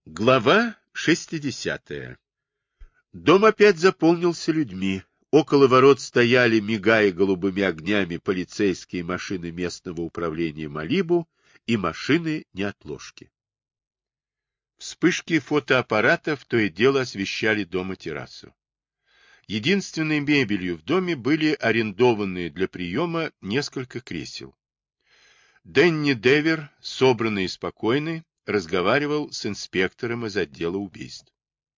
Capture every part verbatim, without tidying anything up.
Глава шестидесятая. Дом опять заполнился людьми. Около ворот стояли, мигая голубыми огнями, полицейские машины местного управления Малибу и машины неотложки. Вспышки фотоаппаратов то и дело освещали дом и террасу. Единственной мебелью в доме были арендованные для приема несколько кресел. Дэнни Девер, собранный и спокойный, разговаривал с инспектором из отдела убийств.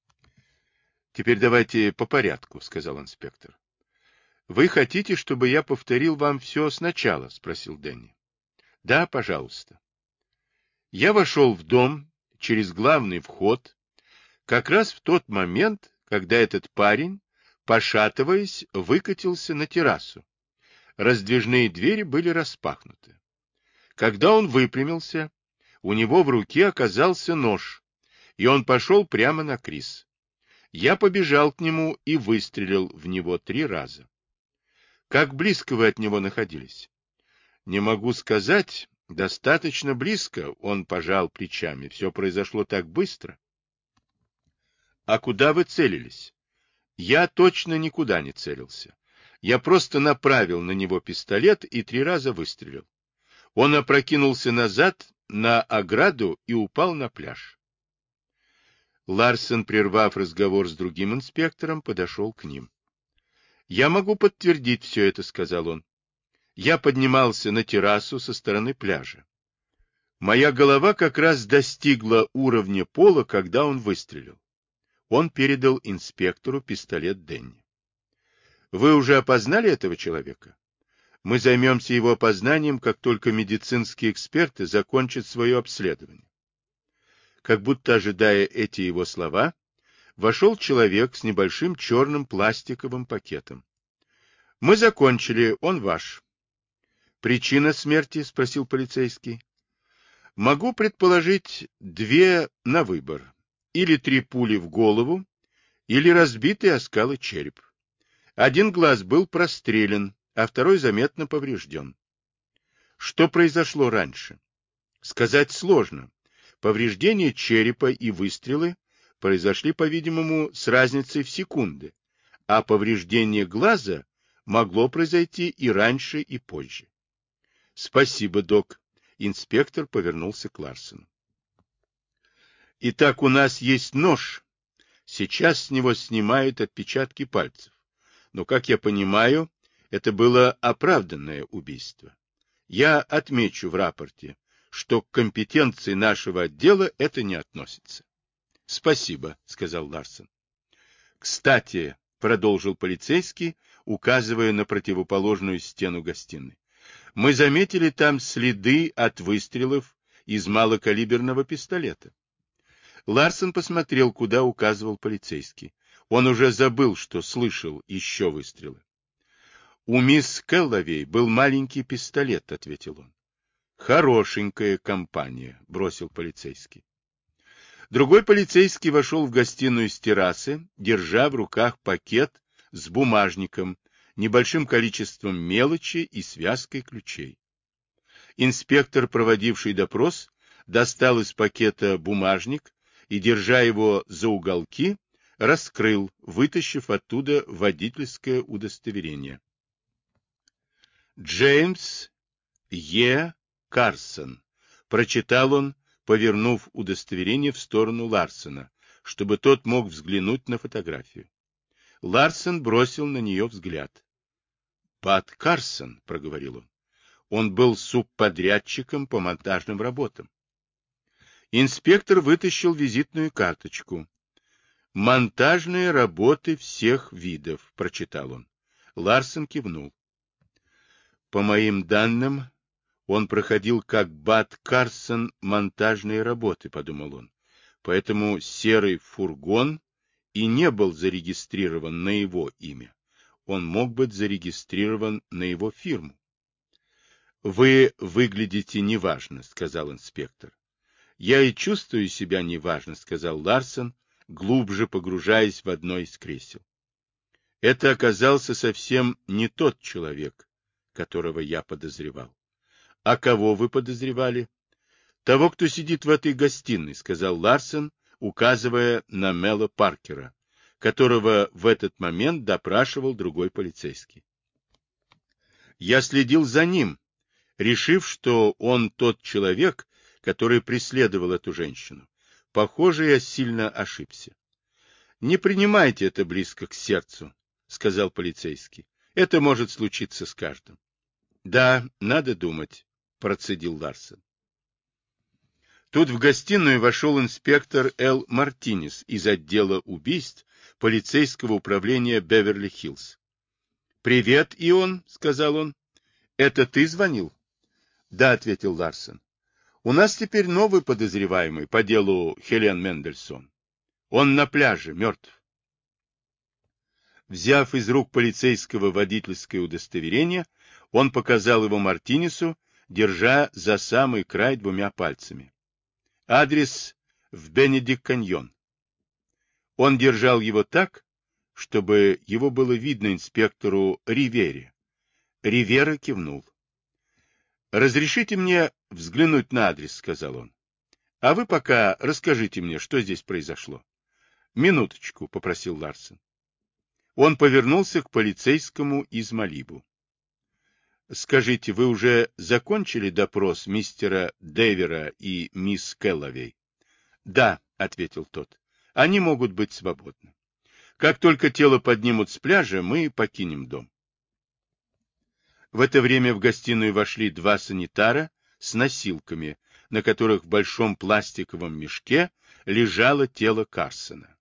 — Теперь давайте по порядку, — сказал инспектор. — Вы хотите, чтобы я повторил вам все сначала? — спросил Дэнни. — Да, пожалуйста. Я вошел в дом через главный вход как раз в тот момент, когда этот парень, пошатываясь, выкатился на террасу. Раздвижные двери были распахнуты. Когда он выпрямился, у него в руке оказался нож, и он пошел прямо на Крис. Я побежал к нему и выстрелил в него три раза. Как близко вы от него находились? Не могу сказать, достаточно близко, он пожал плечами. Все произошло так быстро. А куда вы целились? Я точно никуда не целился. Я просто направил на него пистолет и три раза выстрелил. Он опрокинулся назад на ограду и упал на пляж. Ларсен, прервав разговор с другим инспектором, подошел к ним. — Я могу подтвердить все это, — сказал он. Я поднимался на террасу со стороны пляжа. Моя голова как раз достигла уровня пола, когда он выстрелил. Он передал инспектору пистолет Дэнни. — Вы уже опознали этого человека? Мы займемся его опознанием, как только медицинские эксперты закончат свое обследование. Как будто ожидая эти его слова, вошел человек с небольшим черным пластиковым пакетом. — Мы закончили, он ваш. — Причина смерти? — спросил полицейский. — Могу предположить две на выбор. Или три пули в голову, или разбитый о скалы череп. Один глаз был прострелен, а второй заметно поврежден. Что произошло раньше? Сказать сложно. Повреждения черепа и выстрелы произошли, по-видимому, с разницей в секунды, а повреждение глаза могло произойти и раньше, и позже. — Спасибо, док. Инспектор повернулся к Ларсену. — Итак, у нас есть нож. Сейчас с него снимают отпечатки пальцев. Но, как я понимаю, это было оправданное убийство. Я отмечу в рапорте, что к компетенции нашего отдела это не относится. — Спасибо, — сказал Ларсен. — Кстати, — продолжил полицейский, указывая на противоположную стену гостиной, — мы заметили там следы от выстрелов из малокалиберного пистолета. Ларсен посмотрел, куда указывал полицейский. Он уже забыл, что слышал еще выстрелы. — У мисс Келловей был маленький пистолет, — ответил он. — Хорошенькая компания, — бросил полицейский. Другой полицейский вошел в гостиную с террасы, держа в руках пакет с бумажником, небольшим количеством мелочи и связкой ключей. Инспектор, проводивший допрос, достал из пакета бумажник и, держа его за уголки, раскрыл, вытащив оттуда водительское удостоверение. Джеймс Е. Карсон, прочитал он, повернув удостоверение в сторону Ларсена, чтобы тот мог взглянуть на фотографию. Ларсен бросил на нее взгляд. — Бат Карсон, — проговорил он. Он был субподрядчиком по монтажным работам. Инспектор вытащил визитную карточку. «Монтажные работы всех видов», — прочитал он. Ларсен кивнул. «По моим данным, он проходил как Бат Карсон монтажные работы», — подумал он. «Поэтому серый фургон и не был зарегистрирован на его имя. Он мог быть зарегистрирован на его фирму». «Вы выглядите неважно», — сказал инспектор. «Я и чувствую себя неважно», — сказал Ларсен, глубже погружаясь в одно из кресел. Это оказался совсем не тот человек, которого я подозревал. А кого вы подозревали? Того, кто сидит в этой гостиной, сказал Ларсен, указывая на Мэла Паркера, которого в этот момент допрашивал другой полицейский. Я следил за ним, решив, что он тот человек, который преследовал эту женщину. Похоже, я сильно ошибся. — Не принимайте это близко к сердцу, — сказал полицейский. — Это может случиться с каждым. — Да, надо думать, — процедил Ларсен. Тут в гостиную вошел инспектор Эл Мартинес из отдела убийств полицейского управления Беверли-Хиллз. — Привет, Ион, — сказал он. — Это ты звонил? — Да, — ответил Ларсен. — У нас теперь новый подозреваемый по делу Хелен Мендельсон. Он на пляже, мертв. Взяв из рук полицейского водительское удостоверение, он показал его Мартинесу, держа за самый край двумя пальцами. Адрес в Бенедикт-каньон. Он держал его так, чтобы его было видно инспектору Ривере. Ривера кивнул. «Разрешите мне взглянуть на адрес», — сказал он. «А вы пока расскажите мне, что здесь произошло». «Минуточку», — попросил Ларсен. Он повернулся к полицейскому из Малибу. «Скажите, вы уже закончили допрос мистера Дэвера и мисс Кэлловей?» «Да», — ответил тот. «Они могут быть свободны. Как только тело поднимут с пляжа, мы покинем дом». В это время в гостиную вошли два санитара с носилками, на которых в большом пластиковом мешке лежало тело Карсона.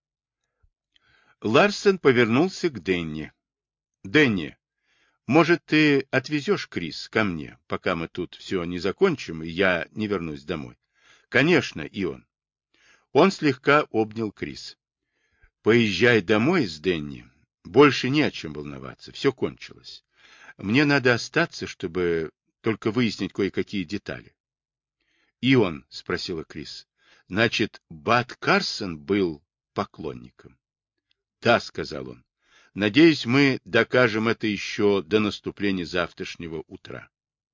Ларсен повернулся к Денни. «Денни, может, ты отвезешь Крис ко мне, пока мы тут все не закончим, и я не вернусь домой?» «Конечно, Ион». Он слегка обнял Крис. «Поезжай домой с Денни. Больше не о чем волноваться. Все кончилось. Мне надо остаться, чтобы только выяснить кое-какие детали». «Ион», — спросила Крис, — «значит, Бат Карсон был поклонником?» «Да», — сказал он. «Надеюсь, мы докажем это еще до наступления завтрашнего утра».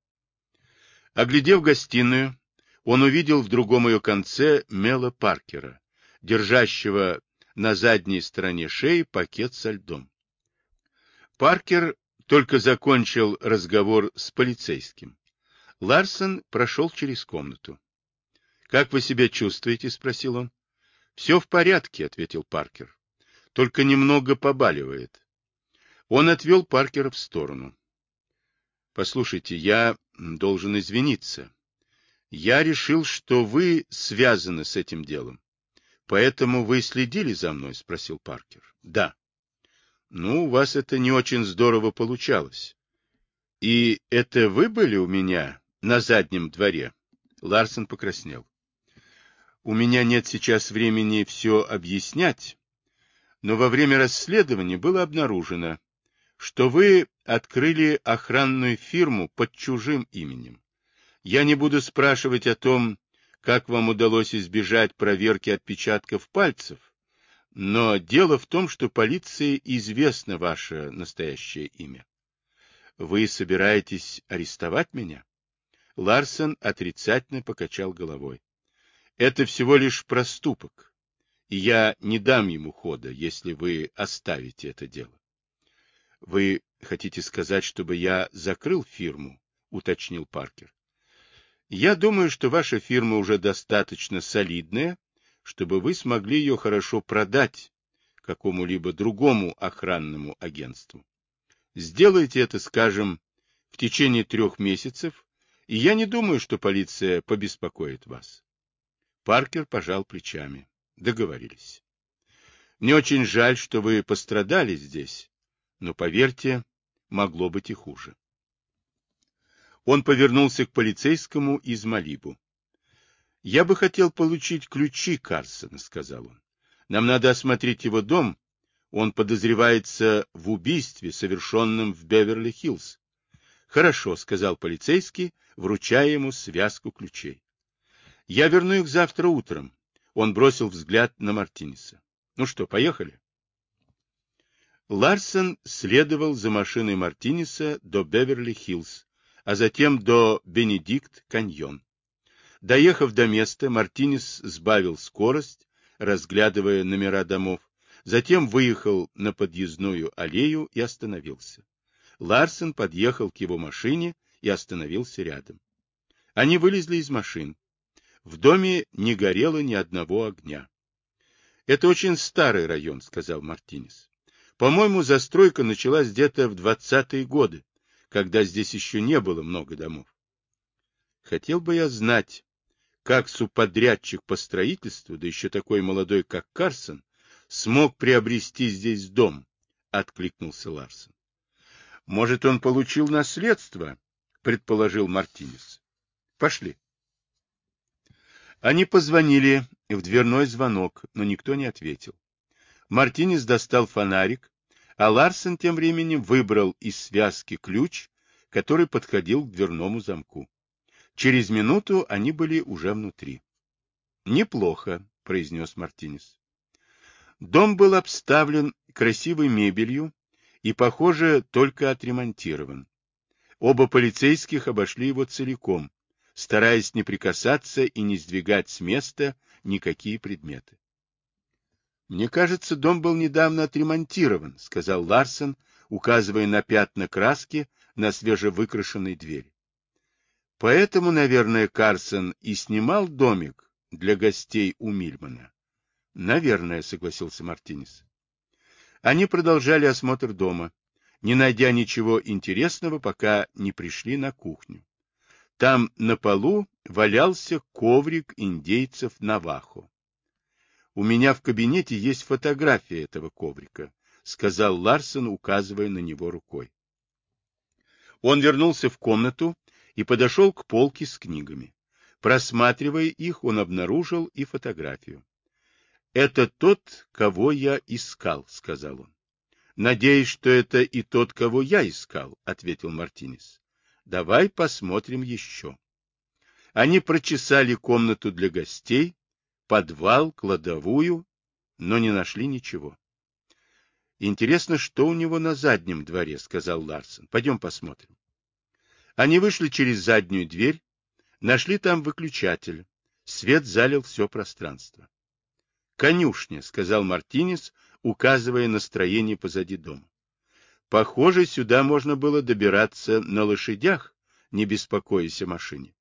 Оглядев гостиную, он увидел в другом ее конце Мэла Паркера, держащего на задней стороне шеи пакет со льдом. Паркер только закончил разговор с полицейским. Ларсен прошел через комнату. «Как вы себя чувствуете?» — спросил он. «Все в порядке», — ответил Паркер. «Только немного побаливает». Он отвел Паркера в сторону. «Послушайте, я должен извиниться. Я решил, что вы связаны с этим делом. Поэтому вы следили за мной?» — спросил Паркер. «Да». «Ну, у вас это не очень здорово получалось». «И это вы были у меня на заднем дворе?» Ларсен покраснел. «У меня нет сейчас времени все объяснять, но во время расследования было обнаружено, что вы открыли охранную фирму под чужим именем. Я не буду спрашивать о том, как вам удалось избежать проверки отпечатков пальцев, но дело в том, что полиции известно ваше настоящее имя. Вы собираетесь арестовать меня?» Ларсен отрицательно покачал головой. «Это всего лишь проступок, и я не дам ему хода, если вы оставите это дело». «Вы хотите сказать, чтобы я закрыл фирму?» — уточнил Паркер. «Я думаю, что ваша фирма уже достаточно солидная, чтобы вы смогли ее хорошо продать какому-либо другому охранному агентству. Сделайте это, скажем, в течение трех месяцев, и я не думаю, что полиция побеспокоит вас». Паркер пожал плечами. Договорились. «Мне очень жаль, что вы пострадали здесь, но, поверьте, могло быть и хуже». Он повернулся к полицейскому из Малибу. «Я бы хотел получить ключи Карсона», — сказал он. «Нам надо осмотреть его дом. Он подозревается в убийстве, совершенном в Беверли-Хиллз». «Хорошо», — сказал полицейский, вручая ему связку ключей. «Я верну их завтра утром». Он бросил взгляд на Мартинеса. «Ну что, поехали?» Ларсен следовал за машиной Мартинеса до Беверли-Хиллз, а затем до Бенедикт-каньон. Доехав до места, Мартинес сбавил скорость, разглядывая номера домов, затем выехал на подъездную аллею и остановился. Ларсен подъехал к его машине и остановился рядом. Они вылезли из машин. В доме не горело ни одного огня. — Это очень старый район, — сказал Мартинес. — По-моему, застройка началась где-то в двадцатые годы, когда здесь еще не было много домов. Хотел бы я знать, как субподрядчик по строительству, да еще такой молодой, как Карсон, смог приобрести здесь дом, — откликнулся Ларсен. — Может, он получил наследство, — предположил Мартинес. — Пошли. Они позвонили в дверной звонок, но никто не ответил. Мартинес достал фонарик, а Ларсен тем временем выбрал из связки ключ, который подходил к дверному замку. Через минуту они были уже внутри. — Неплохо, — произнес Мартинес. Дом был обставлен красивой мебелью и, похоже, только отремонтирован. Оба полицейских обошли его целиком, стараясь не прикасаться и не сдвигать с места никакие предметы. — Мне кажется, дом был недавно отремонтирован, — сказал Ларсен, указывая на пятна краски на свежевыкрашенной двери. — Поэтому, наверное, Карсон и снимал домик для гостей у Мильмана. — Наверное, — согласился Мартинес. Они продолжали осмотр дома, не найдя ничего интересного, пока не пришли на кухню. Там на полу валялся коврик индейцев Навахо. — У меня в кабинете есть фотография этого коврика, — сказал Ларсен, указывая на него рукой. Он вернулся в комнату и подошел к полке с книгами. Просматривая их, он обнаружил и фотографию. — Это тот, кого я искал, — сказал он. — Надеюсь, что это и тот, кого я искал, — ответил Мартинес. — Давай посмотрим еще. Они прочесали комнату для гостей, подвал, кладовую, но не нашли ничего. — Интересно, что у него на заднем дворе, — сказал Ларсен. — Пойдем посмотрим. Они вышли через заднюю дверь, нашли там выключатель. Свет залил все пространство. — Конюшня, — сказал Мартинес, указывая на строение позади дома. — Похоже, сюда можно было добираться на лошадях, не беспокоясь о машине.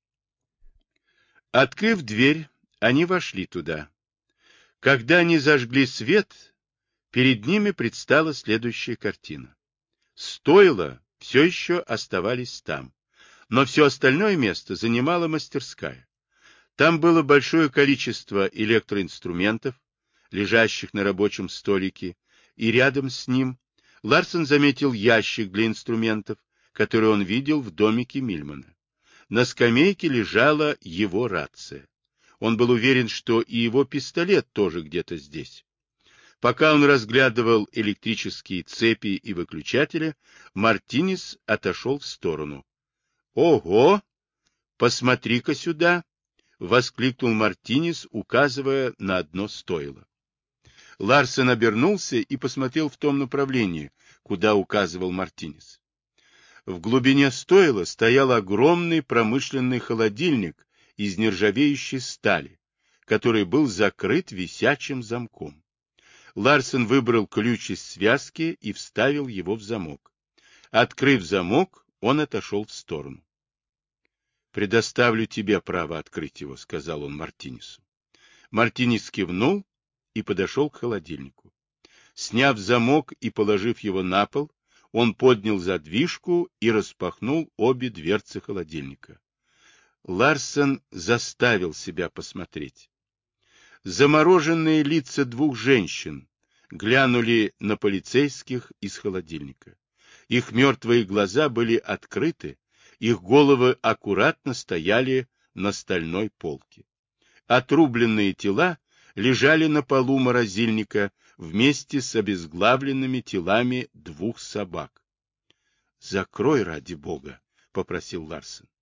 Открыв дверь, они вошли туда. Когда они зажгли свет, перед ними предстала следующая картина. Стойла все еще оставались там, но все остальное место занимала мастерская. Там было большое количество электроинструментов, лежащих на рабочем столике, и рядом с ним Ларсен заметил ящик для инструментов, который он видел в домике Мильмана. На скамейке лежала его рация. Он был уверен, что и его пистолет тоже где-то здесь. Пока он разглядывал электрические цепи и выключатели, Мартинес отошел в сторону. — Ого! Посмотри-ка сюда! — воскликнул Мартинес, указывая на одно стойло. Ларсен обернулся и посмотрел в том направлении, куда указывал Мартинес. В глубине стойла стоял огромный промышленный холодильник из нержавеющей стали, который был закрыт висячим замком. Ларсен выбрал ключ из связки и вставил его в замок. Открыв замок, он отошел в сторону. «Предоставлю тебе право открыть его», — сказал он Мартинесу. Мартинес кивнул и подошел к холодильнику. Сняв замок и положив его на пол, он поднял задвижку и распахнул обе дверцы холодильника. Ларсен заставил себя посмотреть. Замороженные лица двух женщин глянули на полицейских из холодильника. Их мертвые глаза были открыты, их головы аккуратно стояли на стальной полке. Отрубленные тела лежали на полу морозильника вместе с обезглавленными телами двух собак. — Закрой, ради бога, — попросил Ларсен.